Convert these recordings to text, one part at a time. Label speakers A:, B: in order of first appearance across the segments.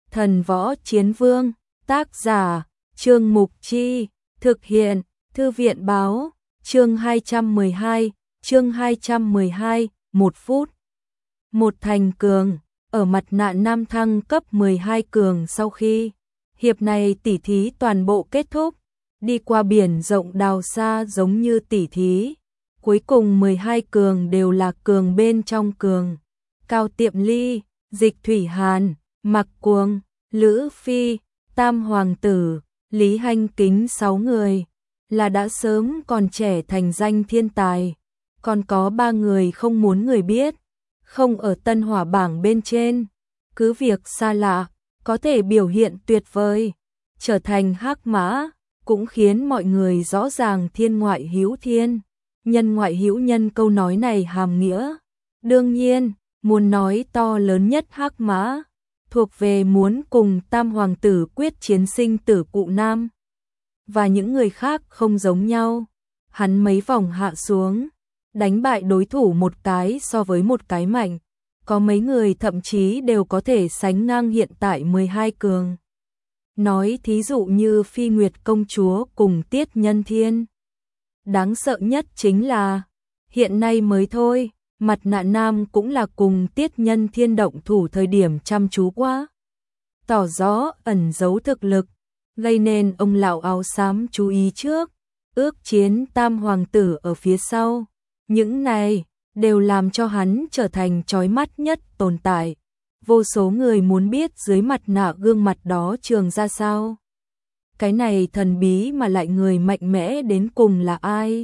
A: Thần Võ Chiến Vương, tác giả, Trương Mục Chi, thực hiện, Thư viện báo, chương 212, 1 phút. Một thành cường, ở mặt nạ nam thăng cấp 12 cường sau khi hiệp này tỉ thí toàn bộ kết thúc, đi qua biển rộng đào xa giống như tỉ thí. Cuối cùng 12 cường đều là cường bên trong cường. Cao Tiệm Ly, Dịch Thủy Hàn, Mặc Cuồng, Lữ Phi, Tam Hoàng Tử, Lý Hanh Kính 6 người, là đã sớm còn trẻ thành danh thiên tài. Còn có 3 người không muốn người biết, không ở Tân Hỏa bảng bên trên. Cứ việc xa lạ, có thể biểu hiện tuyệt vời, trở thành hắc mã, cũng khiến mọi người rõ ràng thiên ngoại hữu thiên, nhân ngoại hữu nhân câu nói này hàm nghĩa. Đương nhiên, muốn nói to lớn nhất hắc mã, thuộc về muốn cùng Tam Hoàng Tử quyết chiến sinh tử cụ nam. Và những người khác không giống nhau, hắn mấy vòng hạ xuống, đánh bại đối thủ một cái so với một cái mạnh. Có mấy người thậm chí đều có thể sánh ngang hiện tại 12 cường. Nói thí dụ như Phi Nguyệt Công Chúa cùng Tiết Nhân Thiên. Đáng sợ nhất chính là, hiện nay mới thôi, mặt nạ nam cũng là cùng Tiết Nhân Thiên động thủ thời điểm chăm chú quá. Tỏ rõ ẩn giấu thực lực, gây nên ông lão áo xám chú ý trước, ước chiến Tam Hoàng Tử ở phía sau. Những này đều làm cho hắn trở thành chói mắt nhất tồn tại. Vô số người muốn biết dưới mặt nạ gương mặt đó trường ra sao. Cái này thần bí mà lại người mạnh mẽ đến cùng là ai?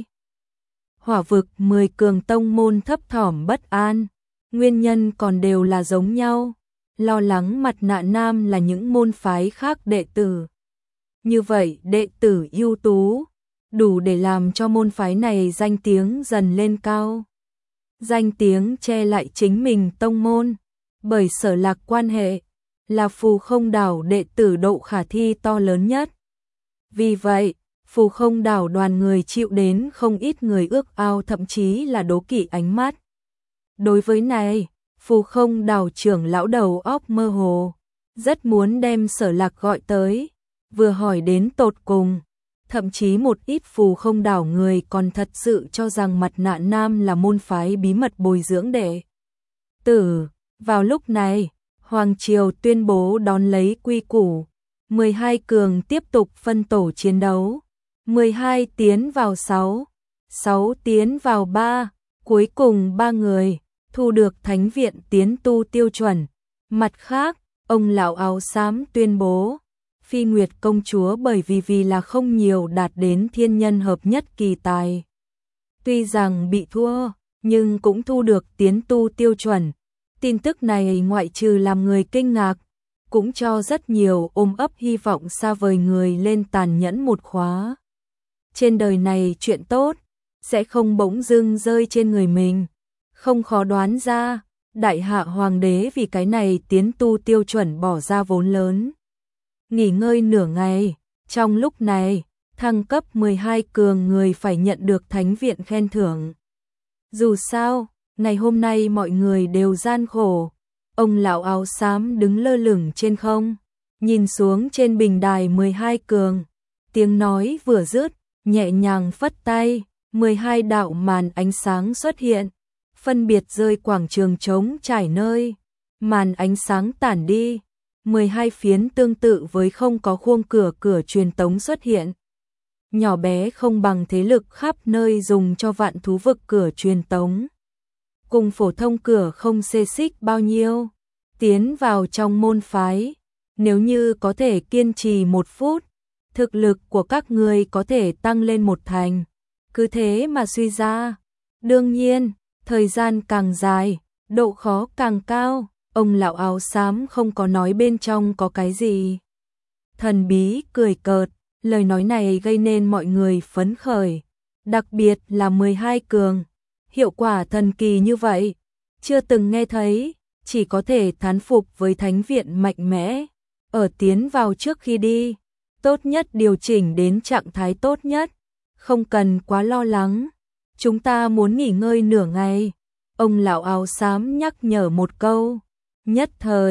A: Hỏa vực 10 cường tông môn thấp thỏm bất an, nguyên nhân còn đều là giống nhau, lo lắng mặt nạ nam là những môn phái khác đệ tử. Như vậy đệ tử ưu tú, đủ để làm cho môn phái này danh tiếng dần lên cao. Danh tiếng che lại chính mình tông môn, bởi Sở Lạc quan hệ, là Phù Không Đảo đệ tử độ khả thi to lớn nhất. Vì vậy, Phù Không Đảo đoàn người chịu đến không ít người ước ao thậm chí là đố kỵ ánh mắt. Đối với này, Phù Không Đảo trưởng lão đầu óc mơ hồ, rất muốn đem Sở Lạc gọi tới, vừa hỏi đến tột cùng. Thậm chí một ít Phù Không Đảo người còn thật sự cho rằng mặt nạ nam là môn phái bí mật bồi dưỡng đệ tử. Vào lúc này, Hoàng Triều tuyên bố đón lấy quy củ. 12 cường tiếp tục phân tổ chiến đấu. 12 tiến vào 6, 6 tiến vào 3, cuối cùng 3 người thu được Thánh viện tiến tu tiêu chuẩn. Mặt khác, ông lão áo xám tuyên bố Phi Nguyệt Công Chúa bởi vì là không nhiều đạt đến thiên nhân hợp nhất kỳ tài. Tuy rằng bị thua, nhưng cũng thu được tiến tu tiêu chuẩn. Tin tức này ngoại trừ làm người kinh ngạc, cũng cho rất nhiều ôm ấp hy vọng xa vời người lên tàn nhẫn một khóa. Trên đời này chuyện tốt, sẽ không bỗng dưng rơi trên người mình. Không khó đoán ra, Đại Hạ Hoàng đế vì cái này tiến tu tiêu chuẩn bỏ ra vốn lớn. Nghỉ ngơi nửa ngày, trong lúc này, thăng cấp 12 cường người phải nhận được Thánh viện khen thưởng. Dù sao, ngày hôm nay mọi người đều gian khổ. Ông lão áo xám đứng lơ lửng trên không, nhìn xuống trên bình đài 12 cường. Tiếng nói vừa dứt, nhẹ nhàng phất tay, 12 đạo màn ánh sáng xuất hiện, phân biệt rơi quảng trường trống trải nơi. Màn ánh sáng tản đi, 12 phiến tương tự với không có khuôn cửa truyền tống xuất hiện. Nhỏ bé không bằng thế lực khắp nơi dùng cho vạn thú vực cửa truyền tống. Cùng phổ thông cửa không xê xích bao nhiêu. Tiến vào trong môn phái, nếu như có thể kiên trì 1 phút, thực lực của các người có thể tăng lên 1 thành. Cứ thế mà suy ra. Đương nhiên, thời gian càng dài, độ khó càng cao. Ông lão áo xám không có nói bên trong có cái gì. Thần bí cười cợt, lời nói này gây nên mọi người phấn khởi. Đặc biệt là 12 cường. Hiệu quả thần kỳ như vậy, chưa từng nghe thấy, chỉ có thể thán phục với Thánh viện mạnh mẽ. Ở tiến vào trước khi đi, tốt nhất điều chỉnh đến trạng thái tốt nhất, không cần quá lo lắng. Chúng ta muốn nghỉ ngơi nửa ngày. Ông lão áo xám nhắc nhở một câu. Nhất thời,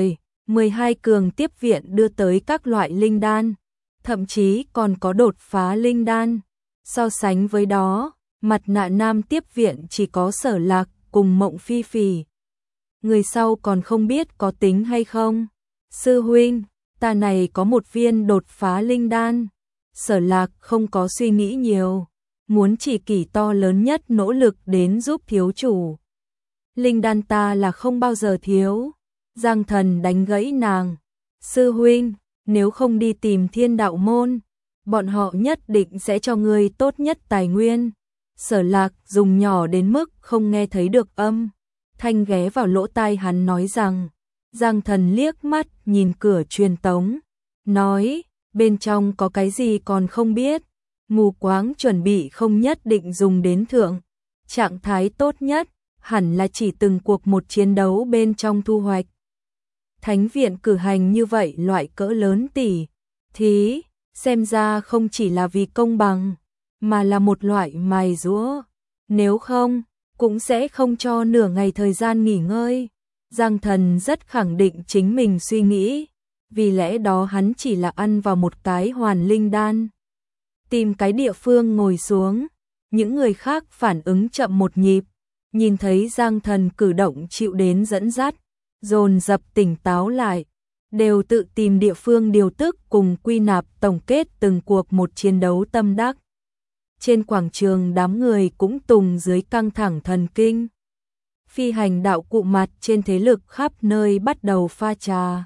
A: 12 cường tiếp viện đưa tới các loại linh đan, thậm chí còn có đột phá linh đan. So sánh với đó, Mặt Nạ Nam tiếp viện chỉ có Sở Lạc cùng Mộng Phi Phỉ. Người sau còn không biết có tính hay không. Sư huynh, ta này có một viên đột phá linh đan. Sở Lạc không có suy nghĩ nhiều, muốn chỉ kỷ to lớn nhất nỗ lực đến giúp thiếu chủ. Linh đan ta là không bao giờ thiếu. Giang Thần đánh gãy nàng. Sư huynh, nếu không đi tìm Thiên Đạo môn, bọn họ nhất định sẽ cho ngươi tốt nhất tài nguyên. Sở Lạc dùng nhỏ đến mức không nghe thấy được âm thanh ghé vào lỗ tai hắn nói rằng. Giang Thần liếc mắt nhìn cửa truyền tống, nói, bên trong có cái gì còn không biết. Mù quáng chuẩn bị không nhất định dùng đến thượng. Trạng thái tốt nhất, hẳn là chỉ từng cuộc một chiến đấu bên trong thu hoạch. Thánh viện cử hành như vậy loại cỡ lớn tỷ thí, xem ra không chỉ là vì công bằng, mà là một loại mài giũa. Nếu không, cũng sẽ không cho nửa ngày thời gian nghỉ ngơi. Giang Thần rất khẳng định chính mình suy nghĩ, vì lẽ đó hắn chỉ là ăn vào một cái hoàn linh đan. Tìm cái địa phương ngồi xuống, những người khác phản ứng chậm một nhịp, nhìn thấy Giang Thần cử động chịu đến dẫn dắt, dồn dập tỉnh táo lại, đều tự tìm địa phương điều tức cùng quy nạp tổng kết từng cuộc một chiến đấu tâm đắc. Trên quảng trường đám người cũng tùng dưới căng thẳng thần kinh. Phi hành đạo cụ mặt trên thế lực khắp nơi bắt đầu pha trà.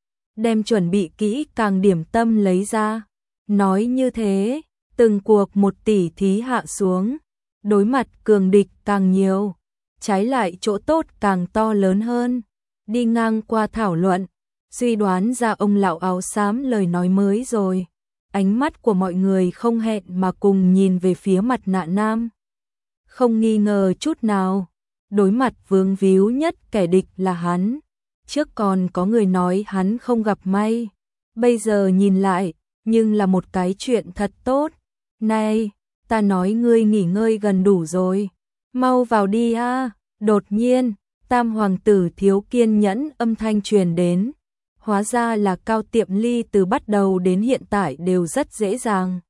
A: Đem chuẩn bị kỹ càng điểm tâm lấy ra. Nói như thế, từng cuộc một tỉ thí hạ xuống, đối mặt cường địch càng nhiều, trái lại chỗ tốt càng to lớn hơn. Đi ngang qua thảo luận, suy đoán ra ông lão áo xám lời nói mới rồi. Ánh mắt của mọi người không hẹn mà cùng nhìn về phía Mặt Nạ Nam. Không nghi ngờ chút nào, đối mặt vướng víu nhất kẻ địch là hắn. Trước còn có người nói hắn không gặp may, bây giờ nhìn lại, nhưng là một cái chuyện thật tốt. Này, ta nói ngươi nghỉ ngơi gần đủ rồi, mau vào đi a. Đột nhiên, Tam hoàng tử thiếu kiên nhẫn âm thanh truyền đến. Hóa ra là Cao Tiệm Ly từ bắt đầu đến hiện tại đều rất dễ dàng.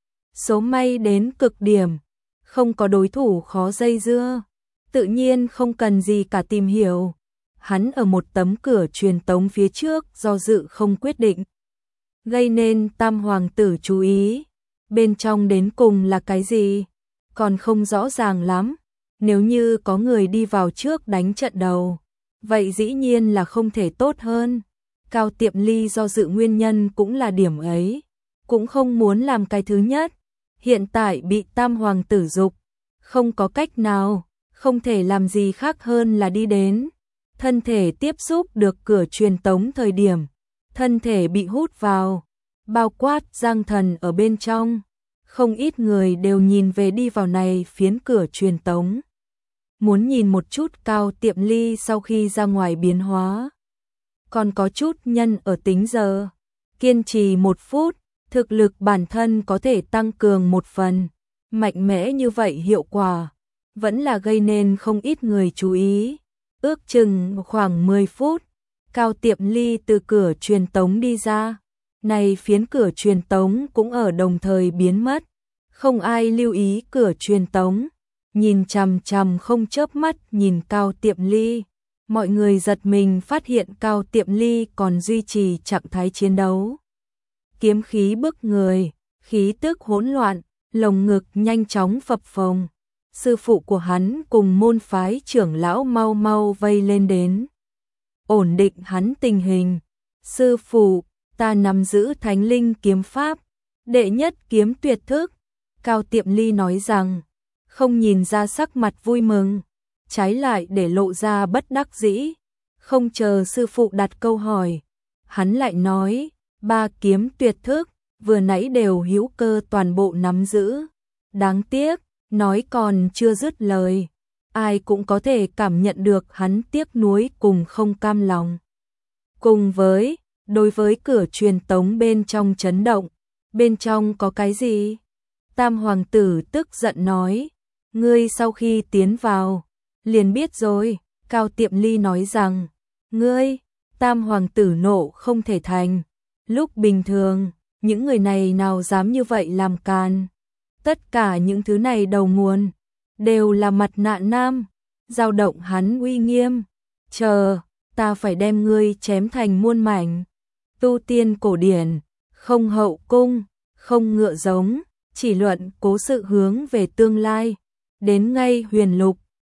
A: Số may đến cực điểm, không có đối thủ khó dây dưa, tự nhiên không cần gì cả tìm hiểu. Hắn ở một tấm cửa truyền tống phía trước do dự không quyết định, gây nên Tam hoàng tử chú ý. Bên trong đến cùng là cái gì, còn không rõ ràng lắm. Nếu như có người đi vào trước đánh trận đầu, vậy dĩ nhiên là không thể tốt hơn. Cao Tiệm Ly do dự nguyên nhân cũng là điểm ấy, cũng không muốn làm cái thứ nhất. Hiện tại bị Tam hoàng tử dục, không có cách nào, không thể làm gì khác hơn là đi đến. Thân thể tiếp xúc được cửa truyền tống thời điểm, thân thể bị hút vào, bao quát Giang Thần ở bên trong. Không ít người đều nhìn về đi vào này phiến cửa truyền tống, muốn nhìn một chút Cao Tiệm Ly sau khi ra ngoài biến hóa. Còn có chút nhân ở tính giờ, kiên trì 1 phút, thực lực bản thân có thể tăng cường 1 phần. Mạnh mẽ như vậy hiệu quả, vẫn là gây nên không ít người chú ý. Ước chừng khoảng 10 phút, Cao Tiệm Ly từ cửa truyền tống đi ra. Này phiến cửa truyền tống cũng ở đồng thời biến mất. Không ai lưu ý cửa truyền tống, nhìn chằm chằm không chớp mắt nhìn Cao Tiệm Ly. Mọi người giật mình phát hiện Cao Tiệm Ly còn duy trì trạng thái chiến đấu. Kiếm khí bức người, khí tức hỗn loạn, lồng ngực nhanh chóng phập phồng. Sư phụ của hắn cùng môn phái trưởng lão mau mau vây lên đến, ổn định hắn tình hình. Sư phụ, ta nắm giữ Thánh Linh kiếm pháp, đệ nhất kiếm tuyệt thức. Cao Tiệm Ly nói rằng, không nhìn ra sắc mặt vui mừng, trái lại để lộ ra bất đắc dĩ. Không chờ sư phụ đặt câu hỏi, hắn lại nói, 3 kiếm tuyệt thức, vừa nãy đều hữu cơ toàn bộ nắm giữ. Đáng tiếc, nói còn chưa dứt lời, ai cũng có thể cảm nhận được hắn tiếc nuối cùng không cam lòng. Cùng với, đối với cửa truyền tống bên trong chấn động, bên trong có cái gì? Tam hoàng tử tức giận nói, ngươi sau khi tiến vào, liền biết rồi. Cao Tiệm Ly nói rằng, ngươi, Tam hoàng tử nộ không thể thành. Lúc bình thường, những người này nào dám như vậy làm càn. Tất cả những thứ này đầu nguồn đều là Mặt Nạ Nam, dao động hắn uy nghiêm. Chờ, ta phải đem ngươi chém thành muôn mảnh. Tu tiên cổ điển, không hậu cung, không ngựa giống, chỉ luận cố sự hướng về tương lai. Đến ngay huyền lục,